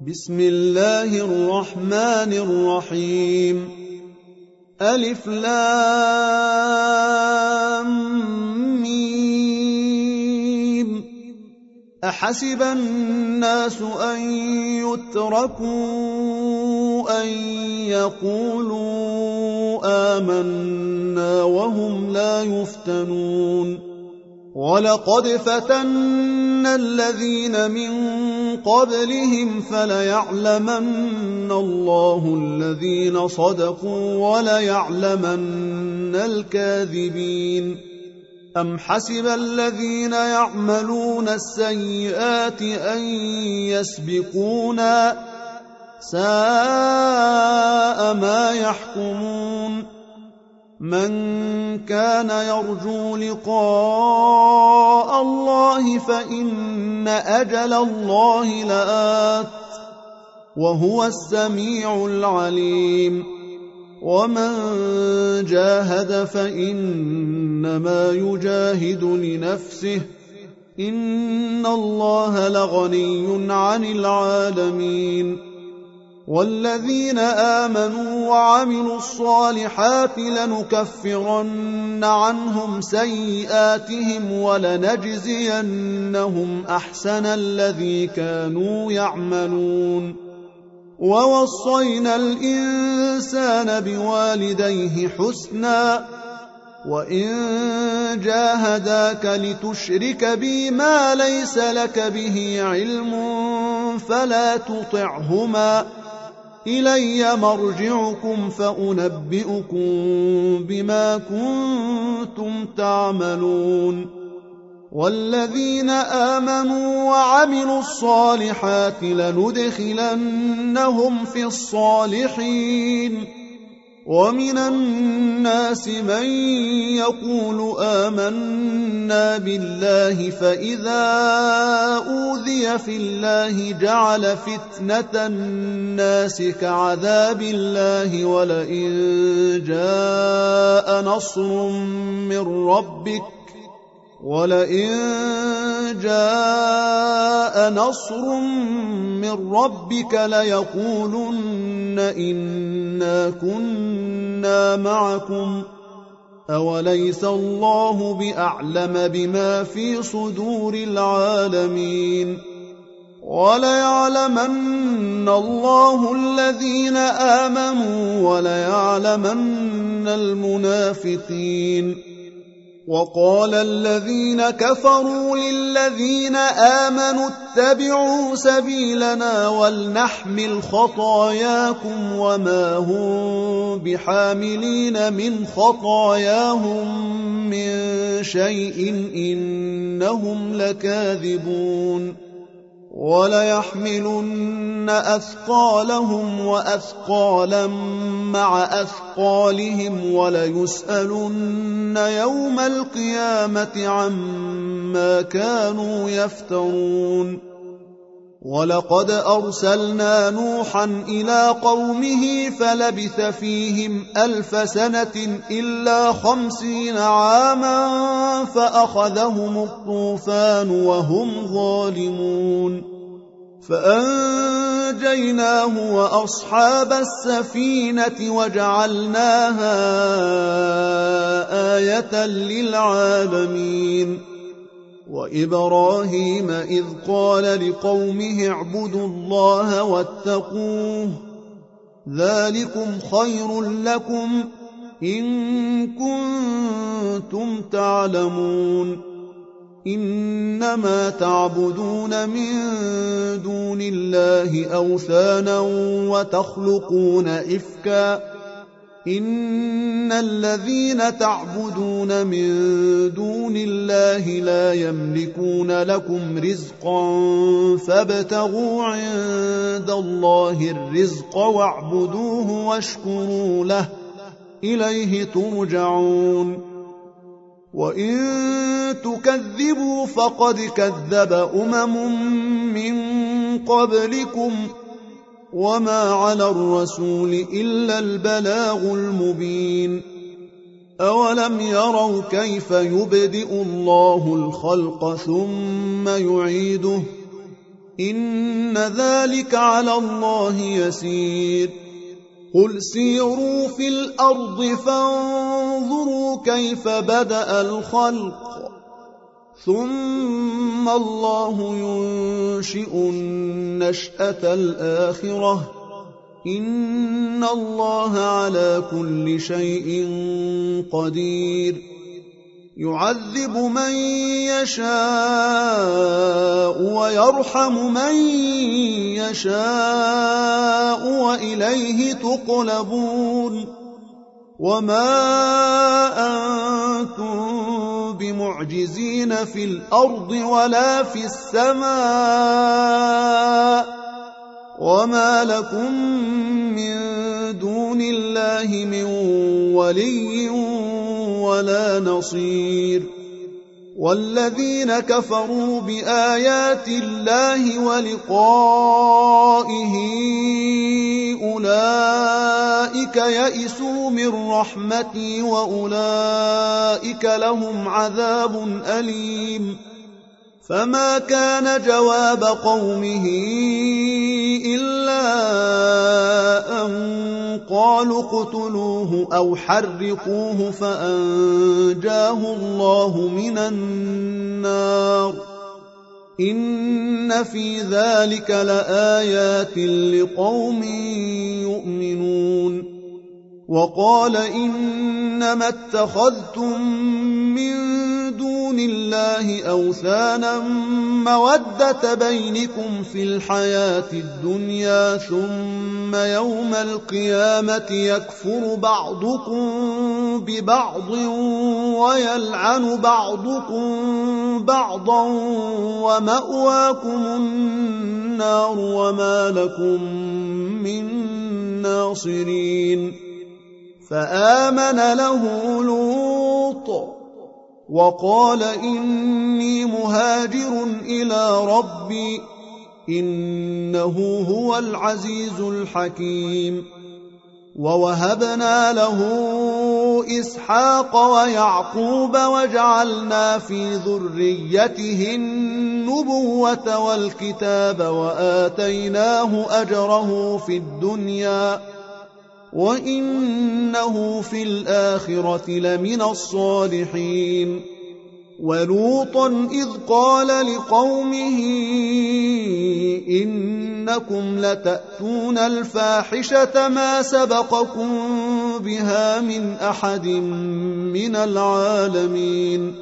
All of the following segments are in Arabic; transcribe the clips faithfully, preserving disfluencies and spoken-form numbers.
بسم الله الرحمن الرحيم ألف لام ميم أحسب الناس أن يتركوا أن يقولوا آمنا وهم لا يفتنون ولقد فتنا الذين من قبلهم فليعلمن الله الذين صدقوا وليعلمن الكاذبين أم حسب الذين يعملون السيئات أن يسبقونا ساء ما يحكمون من كان يرجو لقاء الله فإن أجل الله لآت وهو السميع العليم ومن جاهد فإنما يجاهد لنفسه إن الله لغني عن العالمين والذين آمنوا وعملوا الصالحات لنكفرن عنهم سيئاتهم ولنجزينهم أحسن الذي كانوا يعملون ووصينا الإنسان بوالديه حسنا وإن جاهداك لتشرك بي ما ليس لك به علم فلا تطعهما إلي مرجعكم فأنبئكم بما كنتم تعملون والذين آمنوا وعملوا الصالحات لندخلنهم في الصالحين ومن الناس من يقول آمنا بالله فإذا أوذي في الله جعل فتنة الناس كعذاب الله ولئن جاء نصر من ربك ولئن جاء نصر من ربك ليقولن إنا كنا معكم أوليس الله بأعلم بما في صدور العالمين وليعلمن الله الذين آمنوا وليعلمن المنافقين وقال الذين كفروا للذين آمنوا اتبعوا سبيلنا ولنحمل خطاياكم وما هم بحاملين من خطاياهم من شيء إنهم لكاذبون وليحملن أثقالهم وأثقالا مع أثقالهم وليسألن يوم القيامة عما كانوا يفترون ولقد أرسلنا نوحا إلى قومه فلبث فيهم ألف سنة إلا خمسين عاما فأخذهم الطوفان وهم ظالمون فأنجيناه وأصحاب السفينة وجعلناها آية للعالمين وإبراهيم إذ قال لقومه اعبدوا الله واتقوه ذلكم خير لكم إن كنتم تعلمون إنما تعبدون من دون الله أوثانا وتخلقون إفكا إن الذين تعبدون من دون الله لا يملكون لكم رزقا فابتغوا عند الله الرزق واعبدوه واشكروا له إليه ترجعون وإن تكذبوا فقد كذب أمم من قبلكم وما على الرسول إلا البلاغ المبين أولم يروا كيف يبدئ الله الخلق ثم يعيده إن ذلك على الله يسير قل سيروا في الأرض فانظروا كيف بدأ الخلق ثم الله ينشئ النشأة الآخرة إن الله على كل شيء قدير يعذب من يشاء ويرحم من يشاء وإليه تقلبون وما أنتم بمعجزين في الأرض ولا في السماء وما لكم من دون الله من ولي ولا نصير والذين كفروا بآيات الله ولقائه أولئك يئسوا من رحمتي وأولئك لهم عذاب أليم فما كان جواب قومه إلا أن قالوا اقتلوه أو حرقوه فأنجاه الله من النار إن في ذلك لآيات لقوم يؤمنون وقال إنما اتخذتم من دون الله أوثانا مودة بينكم في الحياة الدنيا ثم يوم القيامة يكفر بعضكم ببعض ويلعن بعضكم بعضا ومأواكم النار وما لكم من ناصرين فآمن له لوط وقال إني مهاجر إلى ربي إنه هو العزيز الحكيم ووهبنا له إسحاق ويعقوب وجعلنا في ذريته النبوة والكتاب وآتيناه أجره في الدنيا وإنه في الآخرة لمن الصالحين ولوطا إذ قال لقومه إنكم لتأتون الفاحشة ما سبقكم بها من أحد من العالمين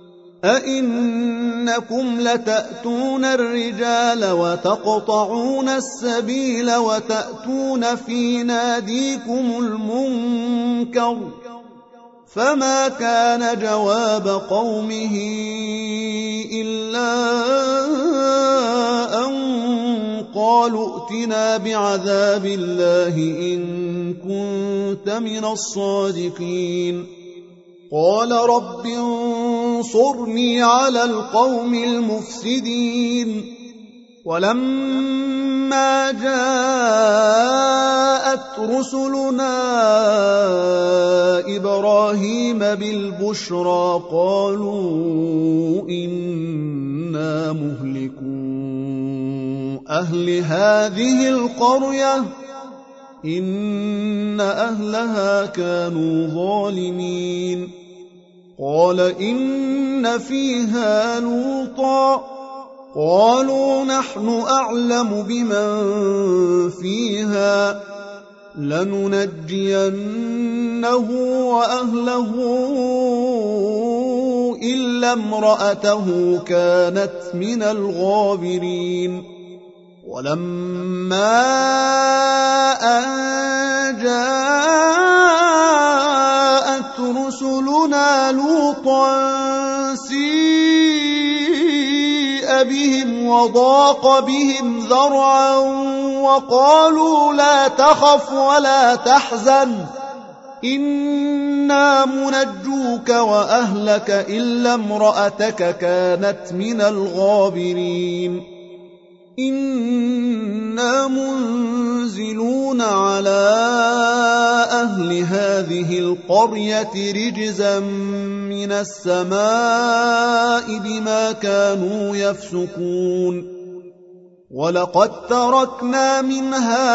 أئنكم لتأتون الرجال وتقطعون السبيل وتأتون في ناديكم المنكر فما كان جواب قومه إلا أن قالوا ائتنا بعذاب الله إن كنت من الصادقين قال رب انصرني على القوم المفسدين ولما جاءت رسلنا إبراهيم بالبشرى قالوا إنا مهلكو أهل هذه القرية إن أهلها كانوا ظالمين قال إن فيها لوطا قالوا نحن أعلم بمن فيها لننجينه وأهله إلا امرأته كانت من الغابرين ولما أن جاءت رسلنا لوطا سيء بهم وضاق بهم ذرعا وقالوا لا تخف ولا تحزن إنا منجوك وأهلك إلا امرأتك كانت من الغابرين إنا منزلون على أهل هذه القرية رجزا من السماء بما كانوا يفسقون ولقد تركنا منها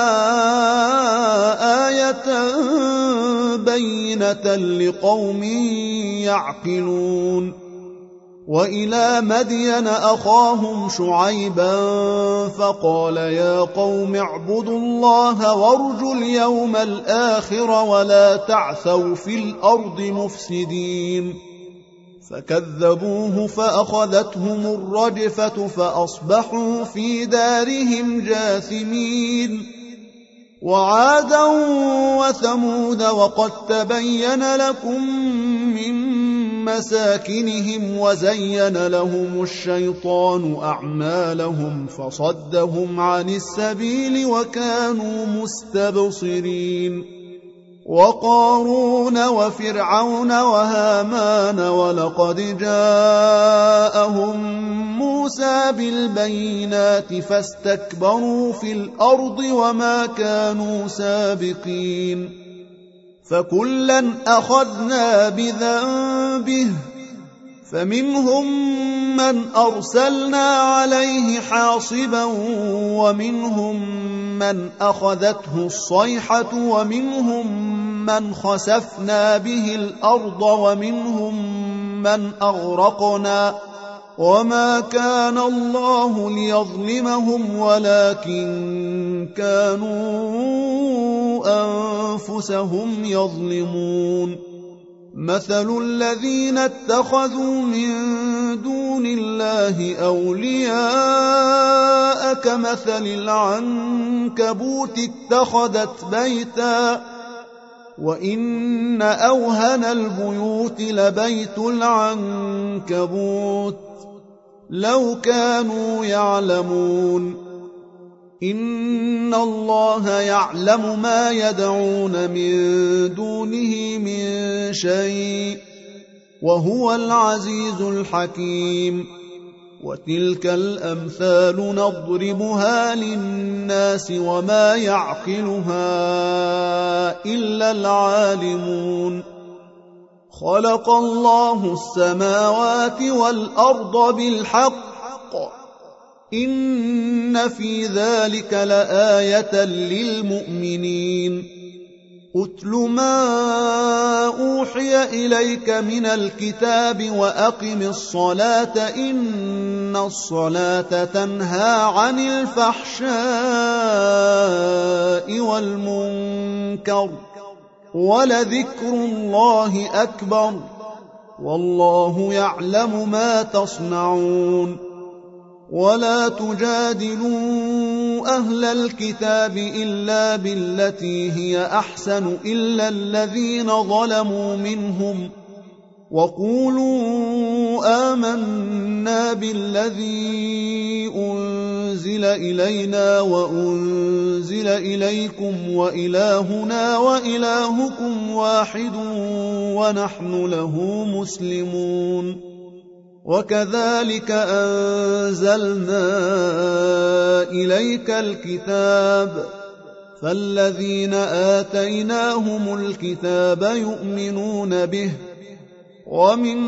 آية بينة لقوم يعقلون وإلى مدين أخاهم شعيبا فقال يا قوم اعبدوا الله وارجوا اليوم الآخر ولا تعثوا في الأرض مفسدين فكذبوه فأخذتهم الرجفة فأصبحوا في دارهم جاثمين وعادا وثمود وقد تبين لكم من مساكنهم وزين لهم الشيطان أعمالهم فصدهم عن السبيل وكانوا مستبصرين وقارون وفرعون وهامان ولقد جاءهم موسى بالبينات فاستكبروا في الأرض وما كانوا سابقين فكلا أخذنا بذنبه فمنهم من أرسلنا عليه حاصبا ومنهم من أخذته الصيحة ومنهم من خسفنا به الأرض ومنهم من أغرقنا وما كان الله ليظلمهم ولكن كانوا أنفسهم يظلمون مثل الذين اتخذوا من دون الله أولياء كمثل العنكبوت اتخذت بيتا وإن أوهن البيوت لبيت العنكبوت لو كانوا يعلمون إن الله يعلم ما يدعون من دونه من شيء وهو العزيز الحكيم وتلك الأمثال نضربها للناس وما يعقلها إلا العالمون خلق الله السماوات والأرض بالحق إن في ذلك لآية للمؤمنين أتل ما أوحي إليك من الكتاب وأقم الصلاة إن الصلاة تنهى عن الفحشاء والمنكر ولذكر الله أكبر والله يعلم ما تصنعون ولا تجادلوا أهل الكتاب إلا بالتي هي أحسن إلا الذين ظلموا منهم وقولوا آمنا بالذي أنزل إلينا وأنزل إليكم وإلهنا وإلهكم واحد ونحن له مسلمون وكذلك أنزلنا إليك الكتاب فالذين آتيناهم الكتاب يؤمنون به ومن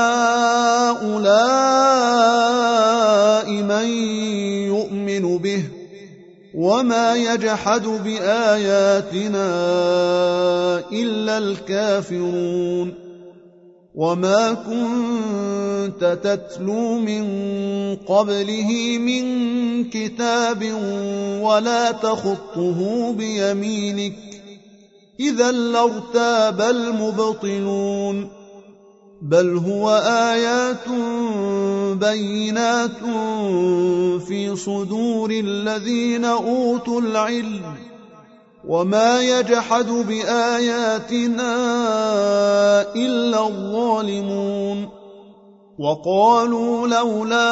هؤلاء من يؤمن به وما يجحد بآياتنا إلا الكافرون وما كنت تتلو من قبله من كتاب ولا تخطه بيمينك إذا لارتاب المبطلون بل هو آيات بينات في صدور الذين أوتوا العلم وما يجحد بآياتنا إلا الظالمون وقالوا لولا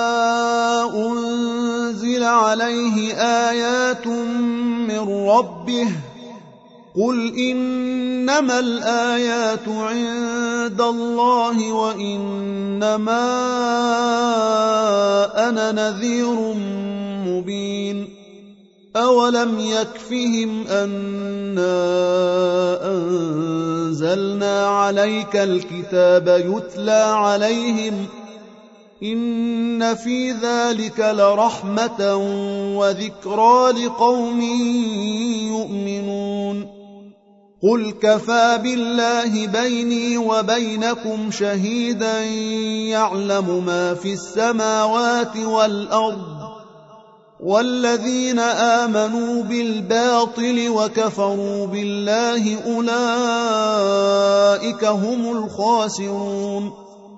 أنزل عليه آيات من ربه قل إنما الآيات عند الله وإنما أنا نذير مبين أولم يكفهم أنا أنزلنا عليك الكتاب يتلى عليهم إن في ذلك لرحمة وذكرى لقوم يؤمنون قل كفى بالله بيني وبينكم شهيدا يعلم ما في السماوات والأرض والذين آمنوا بالباطل وكفروا بالله أولئك هم الخاسرون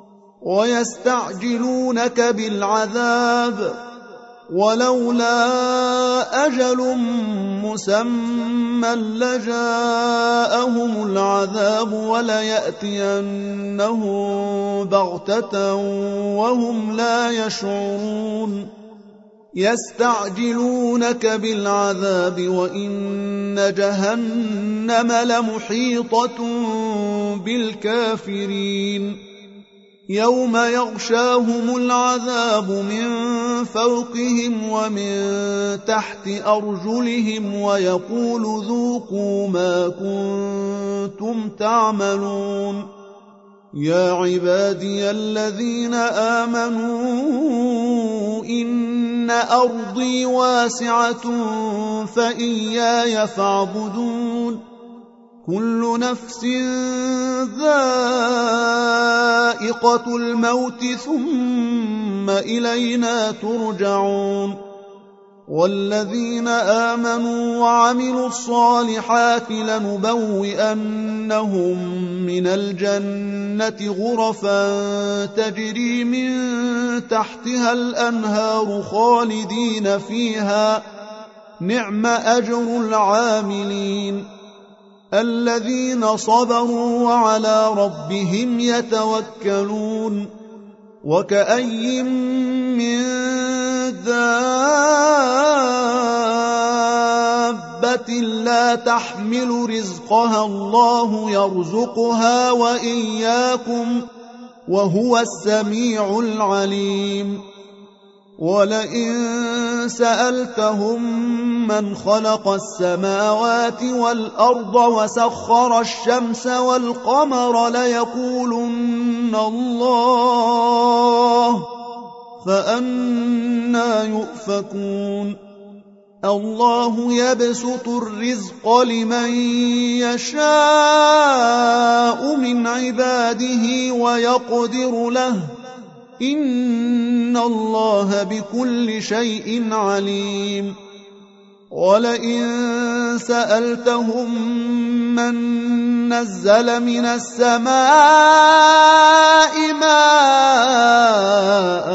ويستعجلونك بالعذاب ولولا أجل مسمى لجاءهم العذاب وليأتينهم بغتة وهم لا يشعرون يستعجلونك بالعذاب وإن جهنم لمحيطة بالكافرين يوم يغشاهم العذاب من فوقهم ومن تحت أرجلهم ويقول ذوقوا ما كنتم تعملون يا عبادي الذين آمنوا إن أرضي واسعة فإياي فاعبدون كل نفس ذائقة الموت ثم إلينا ترجعون والذين آمنوا وعملوا الصالحات لنبوئنهم من الجنة غرفا تجري من تحتها الأنهار خالدين فيها نعم أجر العاملين الذين صبروا وعلى ربهم يتوكلون وكأي من دابة لا تحمل رزقها الله يرزقها وإياكم وهو السميع العليم ولئن سألتهم من خلق السماوات والأرض وسخر الشمس والقمر ليقولن الله فأنى يؤفكون الله يبسط الرزق لمن يشاء من عباده ويقدر له إن الله بكل شيء عليم ولئن سألتهم من نزل من السماء ماء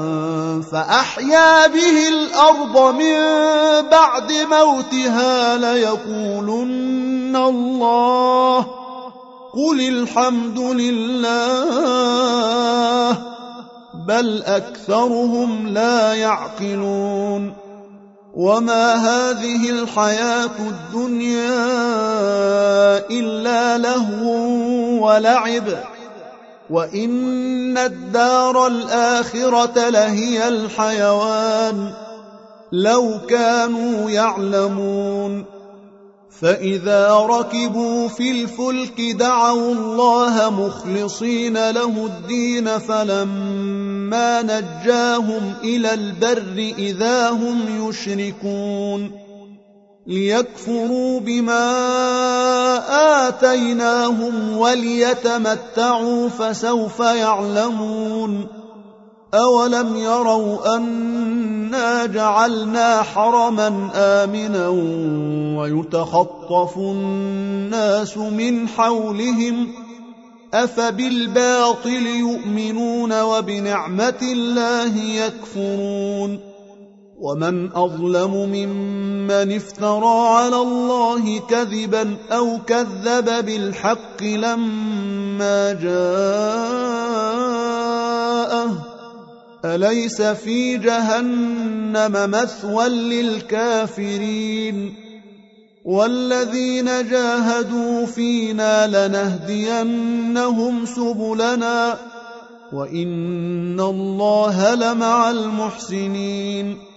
فأحيا به الأرض من بعد موتها ليقولن الله قل الحمد لله بل أكثرهم لا يعقلون وما هذه الحياة الدنيا إلا لهو ولعب وإن الدار الآخرة لهي الحيوان لو كانوا يعلمون فإذا ركبوا في الفلك دعوا الله مخلصين له الدين فلما نجاهم إلى البر إذا هم يشركون ليكفروا بما آتيناهم وليتمتعوا فسوف يعلمون أولم يروا أنا جعلنا حرما آمنا ويتخطف الناس من حولهم أفبالباطل يؤمنون وبنعمة الله يكفرون ومن أظلم ممن افترى على الله كذبا أو كذب بالحق لما جاءه أليس في جهنم مثوى للكافرين والذين جاهدوا فينا لنهدينهم سبلنا وإن الله لمع المحسنين